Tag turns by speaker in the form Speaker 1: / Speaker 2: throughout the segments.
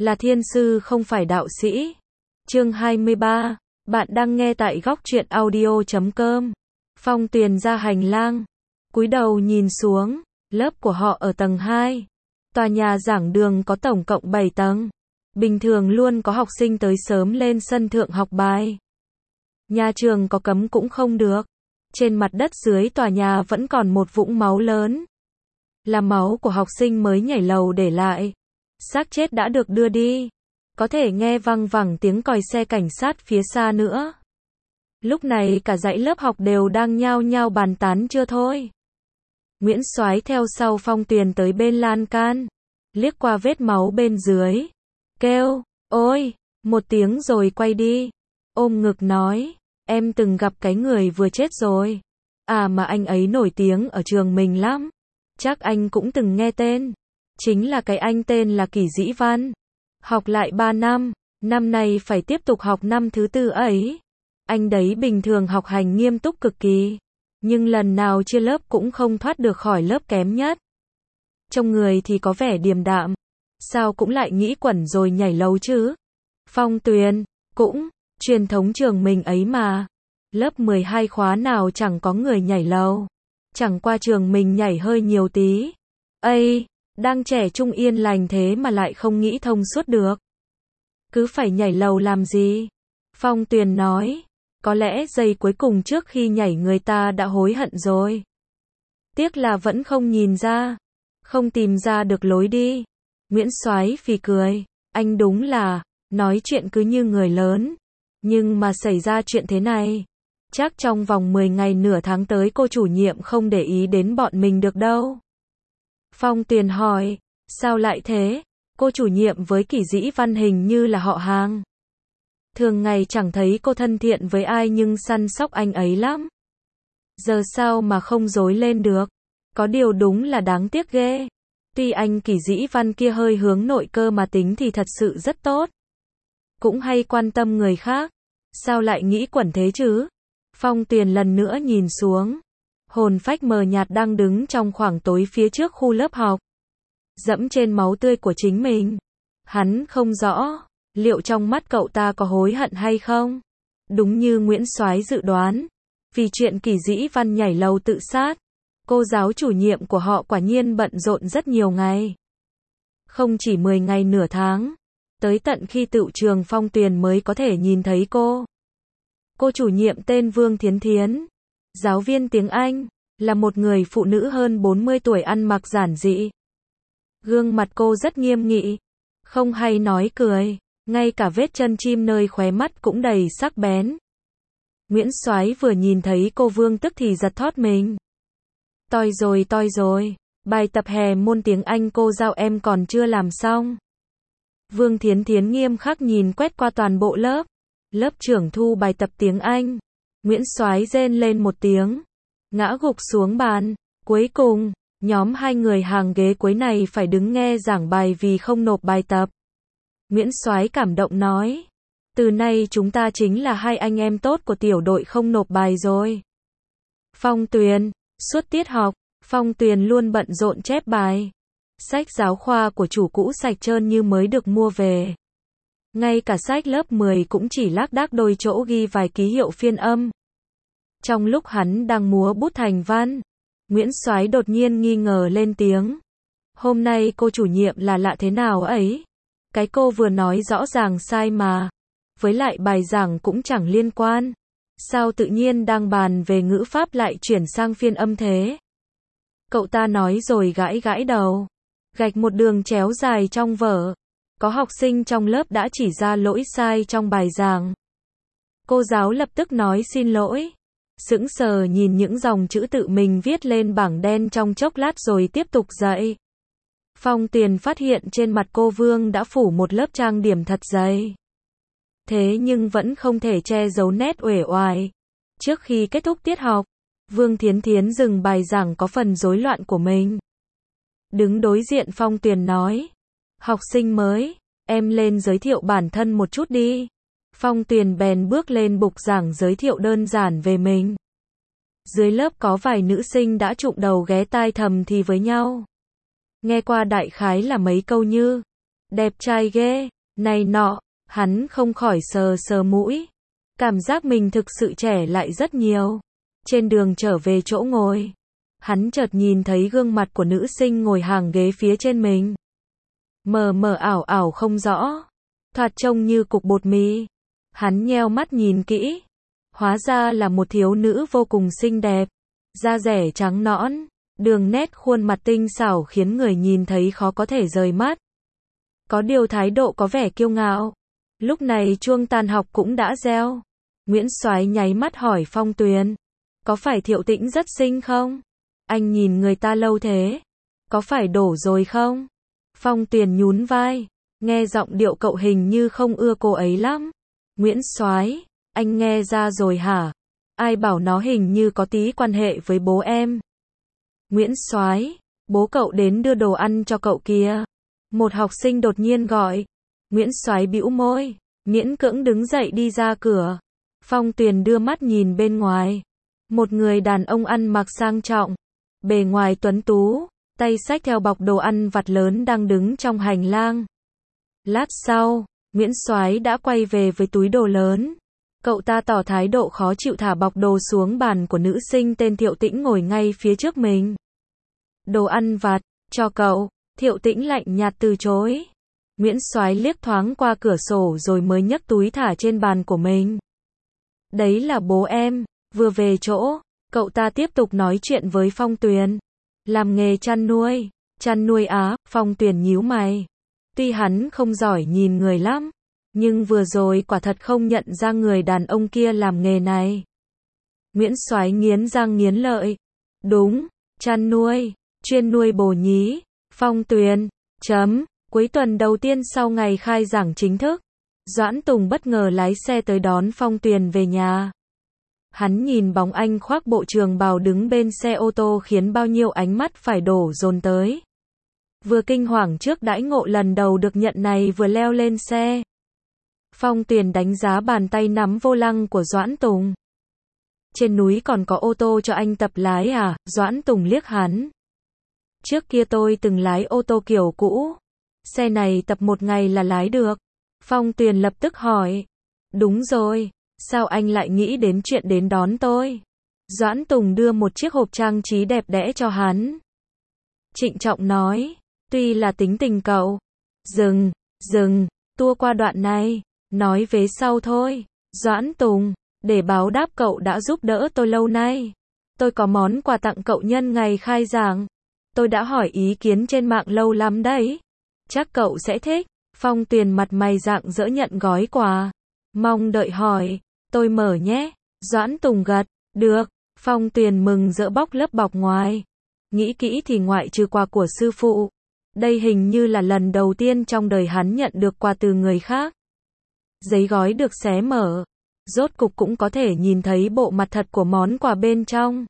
Speaker 1: là thiên sư không phải đạo sĩ. Chương 23. Bạn đang nghe tại góc truyện audio.com. Phong Tuyền ra hành lang, cúi đầu nhìn xuống, lớp của họ ở tầng 2. Tòa nhà giảng đường có tổng cộng 7 tầng. Bình thường luôn có học sinh tới sớm lên sân thượng học bài. Nhà trường có cấm cũng không được. Trên mặt đất dưới tòa nhà vẫn còn một vũng máu lớn. Là máu của học sinh mới nhảy lầu để lại. Xác chết đã được đưa đi. Có thể nghe văng vẳng tiếng còi xe cảnh sát phía xa nữa. Lúc này cả dãy lớp học đều đang nhao nhao bàn tán chưa thôi. Nguyễn Soái theo sau Phong Tuyền tới bên lan can, liếc qua vết máu bên dưới, kêu, ôi, một tiếng rồi quay đi. Ôm ngực nói, em từng gặp cái người vừa chết rồi. À mà anh ấy nổi tiếng ở trường mình lắm. Chắc anh cũng từng nghe tên. Chính là cái anh tên là Kỷ Dĩ Văn. Học lại 3 năm, năm nay phải tiếp tục học năm thứ 4 ấy. Anh đấy bình thường học hành nghiêm túc cực kỳ, nhưng lần nào chia lớp cũng không thoát được khỏi lớp kém nhất. Trông người thì có vẻ điềm đạm, sao cũng lại nghĩ quẩn rồi nhảy lầu chứ. Phong Tuyền, cũng, truyền thống trường mình ấy mà. Lớp 12 khóa nào chẳng có người nhảy lầu. Chẳng qua trường mình nhảy hơi nhiều tí. Ây, đang trẻ trung yên lành thế mà lại không nghĩ thông suốt được. Cứ phải nhảy lầu làm gì? Phong Tuyền nói, có lẽ giây cuối cùng trước khi nhảy người ta đã hối hận rồi. Tiếc là vẫn không nhìn ra, không tìm ra được lối đi. Nguyễn Soái phì cười, anh đúng là, nói chuyện cứ như người lớn. Nhưng mà xảy ra chuyện thế này, chắc trong vòng 10 ngày nửa tháng tới cô chủ nhiệm không để ý đến bọn mình được đâu. Phong Tuyền hỏi, sao lại thế? Cô chủ nhiệm với Kỷ Dĩ Văn hình như là họ hàng. Thường ngày chẳng thấy cô thân thiện với ai nhưng săn sóc anh ấy lắm. Giờ sao mà không dối lên được? Có điều đúng là đáng tiếc ghê. Tuy anh Kỷ Dĩ Văn kia hơi hướng nội cơ mà tính thì thật sự rất tốt. Cũng hay quan tâm người khác. Sao lại nghĩ quẩn thế chứ? Phong Tuyền lần nữa nhìn xuống. Hồn phách mờ nhạt đang đứng trong khoảng tối phía trước khu lớp học. Dẫm trên máu tươi của chính mình. Hắn không rõ, liệu trong mắt cậu ta có hối hận hay không? Đúng như Nguyễn Soái dự đoán. Vì chuyện Kỷ Dĩ Văn nhảy lầu tự sát, cô giáo chủ nhiệm của họ quả nhiên bận rộn rất nhiều ngày. Không chỉ 10 ngày nửa tháng. Tới tận khi tựu trường Phong Tuyền mới có thể nhìn thấy cô. Cô chủ nhiệm tên Vương Thiến Thiến. Giáo viên tiếng Anh, là một người phụ nữ hơn 40 tuổi ăn mặc giản dị. Gương mặt cô rất nghiêm nghị, không hay nói cười, ngay cả vết chân chim nơi khóe mắt cũng đầy sắc bén. Nguyễn Soái vừa nhìn thấy cô Vương tức thì giật thót mình. Toi rồi, bài tập hè môn tiếng Anh cô giao em còn chưa làm xong. Vương Thiến Thiến nghiêm khắc nhìn quét qua toàn bộ lớp. Lớp trưởng thu bài tập tiếng Anh. Nguyễn Soái rên lên một tiếng, ngã gục xuống bàn. Cuối cùng, nhóm 2 người hàng ghế cuối này phải đứng nghe giảng bài vì không nộp bài tập. Nguyễn Soái cảm động nói, từ nay chúng ta chính là 2 anh em tốt của tiểu đội không nộp bài rồi. Phong Tuyền, suốt tiết học, Phong Tuyền luôn bận rộn chép bài. Sách giáo khoa của chủ cũ sạch trơn như mới được mua về. Ngay cả sách lớp 10 cũng chỉ lác đác đôi chỗ ghi vài ký hiệu phiên âm. Trong lúc hắn đang múa bút thành văn, Nguyễn Soái đột nhiên nghi ngờ lên tiếng. Hôm nay cô chủ nhiệm là lạ thế nào ấy? Cái cô vừa nói rõ ràng sai mà. Với lại bài giảng cũng chẳng liên quan. Sao tự nhiên đang bàn về ngữ pháp lại chuyển sang phiên âm thế? Cậu ta nói rồi gãi gãi đầu. Gạch một đường chéo dài trong vở. Có học sinh trong lớp đã chỉ ra lỗi sai trong bài giảng. Cô giáo lập tức nói xin lỗi. Sững sờ nhìn những dòng chữ tự mình viết lên bảng đen trong chốc lát rồi tiếp tục dạy. Phong Tuyền phát hiện trên mặt cô Vương đã phủ một lớp trang điểm thật dày. Thế nhưng vẫn không thể che giấu nét uể oải. Trước khi kết thúc tiết học, Vương Thiến Thiến dừng bài giảng có phần rối loạn của mình. Đứng đối diện Phong Tuyền nói, học sinh mới, em lên giới thiệu bản thân một chút đi. Phong Tuyền bèn bước lên bục giảng giới thiệu đơn giản về mình. Dưới lớp có vài nữ sinh đã chụm đầu ghé tai thầm thì với nhau. Nghe qua đại khái là mấy câu như, đẹp trai ghê, này nọ, hắn không khỏi sờ sờ mũi. Cảm giác mình thực sự trẻ lại rất nhiều. Trên đường trở về chỗ ngồi, hắn chợt nhìn thấy gương mặt của nữ sinh ngồi hàng ghế phía trên mình. Mờ mờ ảo ảo không rõ, thoạt trông như cục bột mì. Hắn nheo mắt nhìn kỹ, hóa ra là một thiếu nữ vô cùng xinh đẹp, da dẻ trắng nõn, đường nét khuôn mặt tinh xảo khiến người nhìn thấy khó có thể rời mắt. Có điều thái độ có vẻ kiêu ngạo. Lúc này chuông tan học cũng đã reo. Nguyễn Soái nháy mắt hỏi Phong Tuyền, có phải Thiệu Tĩnh rất xinh không? Anh nhìn người ta lâu thế, có phải đổ rồi không? Phong Tuyền nhún vai, nghe giọng điệu cậu hình như không ưa cô ấy lắm. Nguyễn Soái, anh nghe ra rồi hả? Ai bảo nó hình như có tí quan hệ với bố em. Nguyễn Soái, bố cậu đến đưa đồ ăn cho cậu kìa. Một học sinh đột nhiên gọi. Nguyễn Soái bĩu môi, miễn cưỡng đứng dậy đi ra cửa. Phong Tuyền đưa mắt nhìn bên ngoài. Một người đàn ông ăn mặc sang trọng, bề ngoài tuấn tú, tay xách theo bọc đồ ăn vặt lớn đang đứng trong hành lang. Lát sau, Nguyễn Soái đã quay về với túi đồ lớn. Cậu ta tỏ thái độ khó chịu thả bọc đồ xuống bàn của nữ sinh tên Thiệu Tĩnh ngồi ngay phía trước mình. Đồ ăn vặt, cho cậu. Thiệu Tĩnh lạnh nhạt từ chối. Nguyễn Soái liếc thoáng qua cửa sổ rồi mới nhấc túi thả trên bàn của mình. Đấy là bố em. Vừa về chỗ, cậu ta tiếp tục nói chuyện với Phong Tuyền. Làm nghề chăn nuôi. Chăn nuôi á? Phong Tuyền nhíu mày. Tuy hắn không giỏi nhìn người lắm, nhưng vừa rồi quả thật không nhận ra người đàn ông kia làm nghề này. Nguyễn Soái nghiến răng nghiến lợi. Đúng, chăn nuôi, chuyên nuôi bồ nhí. Phong Tuyền, cuối tuần đầu tiên sau ngày khai giảng chính thức, Doãn Tùng bất ngờ lái xe tới đón Phong Tuyền về nhà. Hắn nhìn bóng anh khoác bộ trường bào đứng bên xe ô tô khiến bao nhiêu ánh mắt phải đổ dồn tới. Vừa kinh hoàng trước đãi ngộ lần đầu được nhận này vừa leo lên xe. Phong Tuyền đánh giá bàn tay nắm vô lăng của Doãn Tùng. Trên núi còn có ô tô cho anh tập lái à? Doãn Tùng liếc hắn. Trước kia tôi từng lái ô tô kiểu cũ. Xe này tập một ngày là lái được. Phong Tuyền lập tức hỏi. Đúng rồi, sao anh lại nghĩ đến chuyện đến đón tôi? Doãn Tùng đưa một chiếc hộp trang trí đẹp đẽ cho hắn. Trịnh trọng nói, tuy là tính tình cậu. Dừng, tua qua đoạn này, nói vế sau thôi. Doãn Tùng, để báo đáp cậu đã giúp đỡ tôi lâu nay. Tôi có món quà tặng cậu nhân ngày khai giảng. Tôi đã hỏi ý kiến trên mạng lâu lắm đấy. Chắc cậu sẽ thích. Phong Tuyền mặt mày rạng rỡ nhận gói quà. Mong đợi hỏi, tôi mở nhé. Doãn Tùng gật, được. Phong Tuyền mừng rỡ bóc lớp bọc ngoài. Nghĩ kỹ thì ngoại trừ quà của sư phụ, đây hình như là lần đầu tiên trong đời hắn nhận được quà từ người khác. Giấy gói được xé mở. Rốt cục cũng có thể nhìn thấy bộ mặt thật của món quà bên trong.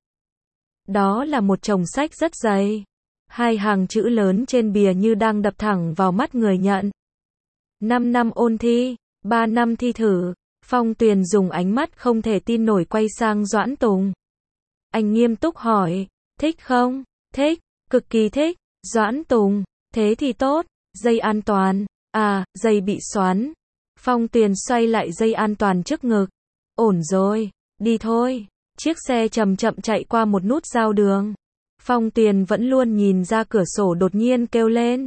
Speaker 1: Đó là một chồng sách rất dày. 2 hàng chữ lớn trên bìa như đang đập thẳng vào mắt người nhận. 5 năm ôn thi, 3 năm thi thử. Phong Tuyền dùng ánh mắt không thể tin nổi quay sang Doãn Tùng. Anh nghiêm túc hỏi, thích không? Thích, cực kỳ thích. Doãn Tùng, thế thì tốt. Dây an toàn, à, dây bị xoắn. Phong Tuyền xoay lại dây an toàn trước ngực. Ổn rồi, đi thôi. Chiếc xe chậm chậm chạy qua một nút giao đường. Phong Tuyền vẫn luôn nhìn ra cửa sổ đột nhiên kêu lên.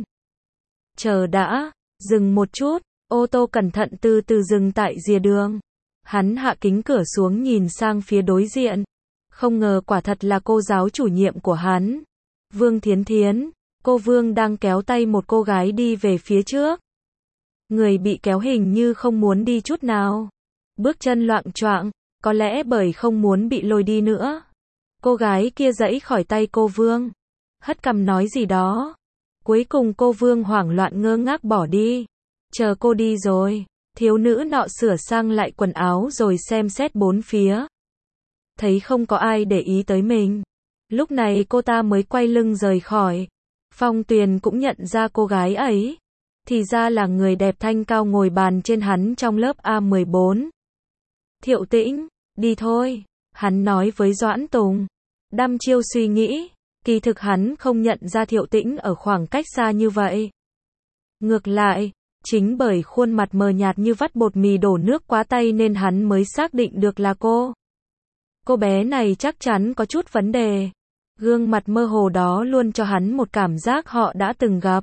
Speaker 1: Chờ đã, dừng một chút. Ô tô cẩn thận từ từ dừng tại rìa đường. Hắn hạ kính cửa xuống nhìn sang phía đối diện. Không ngờ quả thật là cô giáo chủ nhiệm của hắn. Vương Thiến Thiến. Cô Vương đang kéo tay một cô gái đi về phía trước. Người bị kéo hình như không muốn đi chút nào. Bước chân loạng choạng, có lẽ bởi không muốn bị lôi đi nữa. Cô gái kia giãy khỏi tay cô Vương. Hất cằm nói gì đó. Cuối cùng cô Vương hoảng loạn ngơ ngác bỏ đi. Chờ cô đi rồi, thiếu nữ nọ sửa sang lại quần áo rồi xem xét bốn phía. Thấy không có ai để ý tới mình. Lúc này cô ta mới quay lưng rời khỏi. Phong Tuyền cũng nhận ra cô gái ấy. Thì ra là người đẹp thanh cao ngồi bàn trên hắn trong lớp A14. Thiệu Tĩnh, đi thôi. Hắn nói với Doãn Tùng. Đăm chiêu suy nghĩ. Kỳ thực hắn không nhận ra Thiệu Tĩnh ở khoảng cách xa như vậy. Ngược lại, chính bởi khuôn mặt mờ nhạt như vắt bột mì đổ nước quá tay nên hắn mới xác định được là cô. Cô bé này chắc chắn có chút vấn đề. Gương mặt mơ hồ đó luôn cho hắn một cảm giác họ đã từng gặp.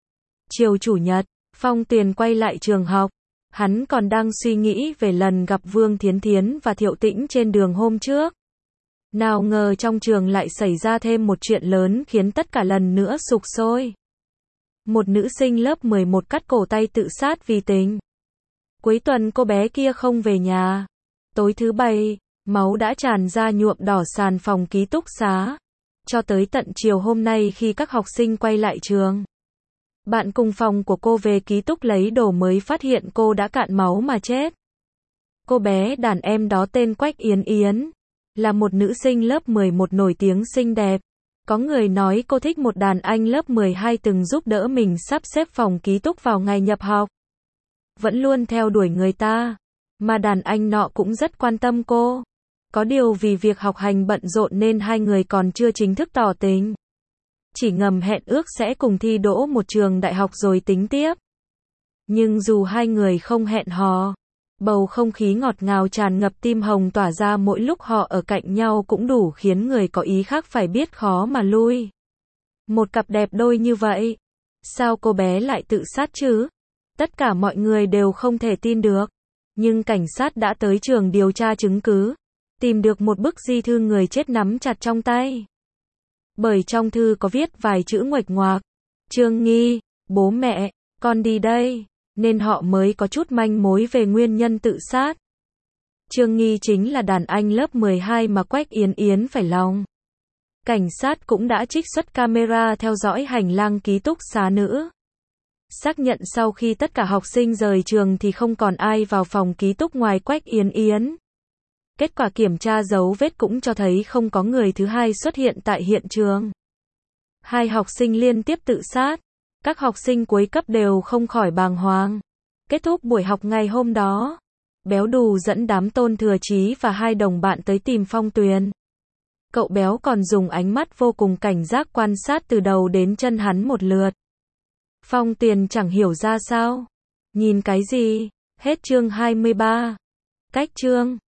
Speaker 1: Chiều chủ nhật, Phong Tuyền quay lại trường học. Hắn còn đang suy nghĩ về lần gặp Vương Thiến Thiến và Thiệu Tĩnh trên đường hôm trước. Nào ngờ trong trường lại xảy ra thêm một chuyện lớn khiến tất cả lần nữa sục sôi. Một nữ sinh lớp 11 cắt cổ tay tự sát vì tình. Cuối tuần cô bé kia không về nhà. Tối thứ Bảy, máu đã tràn ra nhuộm đỏ sàn phòng ký túc xá. Cho tới tận chiều hôm nay khi các học sinh quay lại trường. Bạn cùng phòng của cô về ký túc lấy đồ mới phát hiện cô đã cạn máu mà chết. Cô bé đàn em đó tên Quách Yến Yến. Là một nữ sinh lớp 11 nổi tiếng xinh đẹp. Có người nói cô thích một đàn anh lớp 12 từng giúp đỡ mình sắp xếp phòng ký túc vào ngày nhập học. Vẫn luôn theo đuổi người ta. Mà đàn anh nọ cũng rất quan tâm cô. Có điều vì việc học hành bận rộn nên hai người còn chưa chính thức tỏ tình. Chỉ ngầm hẹn ước sẽ cùng thi đỗ một trường đại học rồi tính tiếp. Nhưng dù hai người không hẹn hò, bầu không khí ngọt ngào tràn ngập tim hồng tỏa ra mỗi lúc họ ở cạnh nhau cũng đủ khiến người có ý khác phải biết khó mà lui. Một cặp đẹp đôi như vậy, sao cô bé lại tự sát chứ? Tất cả mọi người đều không thể tin được. Nhưng cảnh sát đã tới trường điều tra chứng cứ, tìm được một bức di thư người chết nắm chặt trong tay. Bởi trong thư có viết vài chữ nguệch ngoạc. Trương Nghi, bố mẹ, con đi đây. Nên họ mới có chút manh mối về nguyên nhân tự sát. Trương Nghi chính là đàn anh lớp 12 mà Quách Yến Yến phải lòng. Cảnh sát cũng đã trích xuất camera theo dõi hành lang ký túc xá nữ. Xác nhận sau khi tất cả học sinh rời trường thì không còn ai vào phòng ký túc ngoài Quách Yến Yến. Kết quả kiểm tra dấu vết cũng cho thấy không có người thứ hai xuất hiện tại hiện trường. Hai học sinh liên tiếp tự sát. Các học sinh cuối cấp đều không khỏi bàng hoàng. Kết thúc buổi học ngày hôm đó, Béo Đù dẫn đám Tôn Thừa Chí và hai đồng bạn tới tìm Phong Tuyền. Cậu Béo còn dùng ánh mắt vô cùng cảnh giác quan sát từ đầu đến chân hắn một lượt. Phong Tuyền chẳng hiểu ra sao. Nhìn cái gì? Hết chương 23. Cách chương